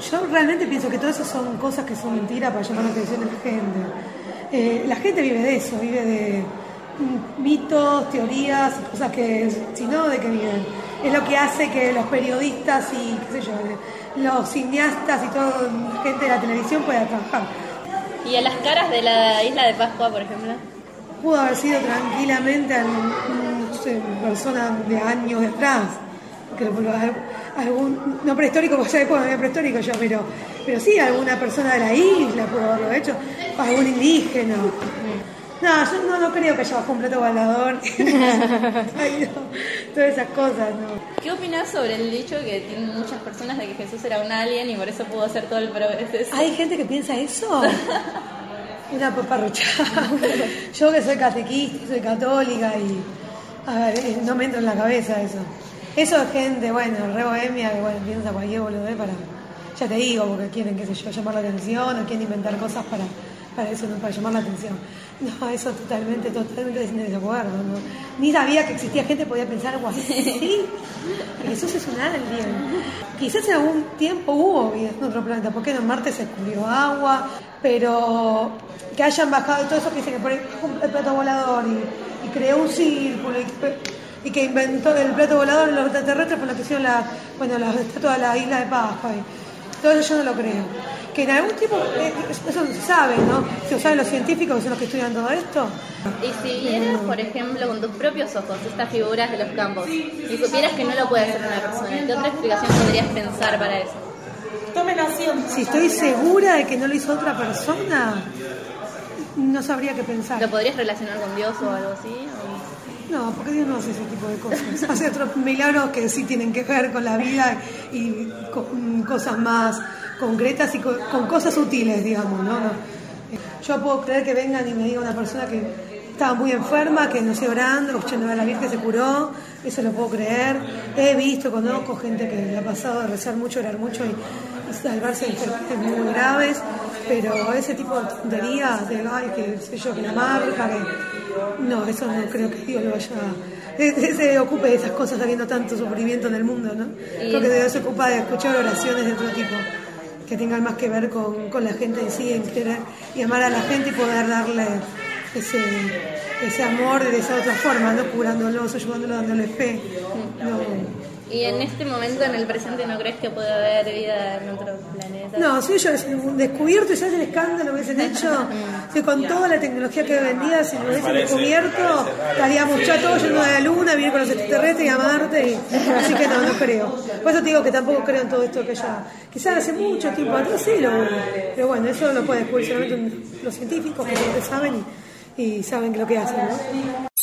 yo realmente pienso que todo eso son cosas que son mentiras para llamar la atención de la gente. La gente vive de eso, vive de mitos, teorías, cosas que, si no, ¿de qué viven? Es lo que hace que los periodistas y, qué sé yo, los cineastas y toda la gente de la televisión pueda trabajar. ¿Y a las caras de la isla de Pascua, por ejemplo? Pudo haber sido tranquilamente no sé, persona de años de atrás. Creo que algún, no prehistórico, porque ya después había prehistórico yo, pero sí, alguna persona de la isla pudo haberlo hecho, algún indígena. No, yo no creo que haya bajado un plato volador. Todas esas cosas, ¿no? ¿Qué opinas sobre el dicho que tienen muchas personas de que Jesús era un alien y por eso pudo hacer todo el proceso? ¿Hay gente que piensa eso? Una paparruchada. Yo que soy catequista, soy católica y a ver, no me entra en la cabeza eso. Eso es gente, bueno, re bohemia, que bueno, piensa cualquier boludez para, ya te digo, porque quieren, qué sé yo, llamar la atención o quieren inventar cosas para eso, no para llamar la atención. No, eso totalmente desacuerdo, ¿no? Ni sabía que existía gente que podía pensar algo así. Jesús es un alien. Quizás en algún tiempo hubo vida en otro planeta, porque en Marte se descubrió agua, pero que hayan bajado todo eso que dicen que por el plato volador y creó un círculo y que inventó el plato volador en los extraterrestres por lo que hicieron la estatua de la isla de Pascua. Todo eso yo no lo creo. Que en algún tiempo, eso se sabe, ¿no? Se lo saben los científicos que son los que estudian todo esto. Y si vieras, por ejemplo, con tus propios ojos estas figuras de los campos y supieras que no lo puede hacer una persona, ¿qué otra explicación podrías pensar para eso? Tomen acción. Si estoy segura de que no lo hizo otra persona, no sabría qué pensar. ¿Lo podrías relacionar con Dios o algo así? No, porque Dios no hace ese tipo de cosas. Hace otros milagros que sí tienen que ver con la vida y con cosas más concretas y con cosas sutiles, digamos, ¿no? Yo puedo creer que vengan y me diga una persona que estaba muy enferma, que no sé, orando, escuchando a la Virgen, se curó, eso lo puedo creer. He visto, conozco gente que le ha pasado de rezar mucho, orar mucho y salvarse de enfermedades muy graves, pero ese tipo de tonterías de, ay, que sé yo, que la marca, que... No, eso no creo que Dios lo vaya... se ocupe de esas cosas habiendo tanto sufrimiento en el mundo, ¿no? Creo que Dios se ocupa de escuchar oraciones de otro tipo, que tengan más que ver con la gente en sí, en querer y amar a la gente y poder darle ese amor de esa otra forma, no curándolos, ayudándolos, dándole fe. No. ¿Y en este momento, en el presente, no crees que puede haber vida en otro planeta? No, si ellos descubierto y se hace el escándalo que hubiesen hecho, que con toda la tecnología que vendía, si lo hubiesen descubierto, estaríamos ya todos yendo a la Luna, vivir con los extraterrestres y a Marte, así que no creo. Por eso te digo que tampoco creo en todo esto que ya, quizás hace mucho tiempo atrás sí pero bueno, eso lo puede descubrir solamente los científicos que saben y saben lo que hacen, ¿no?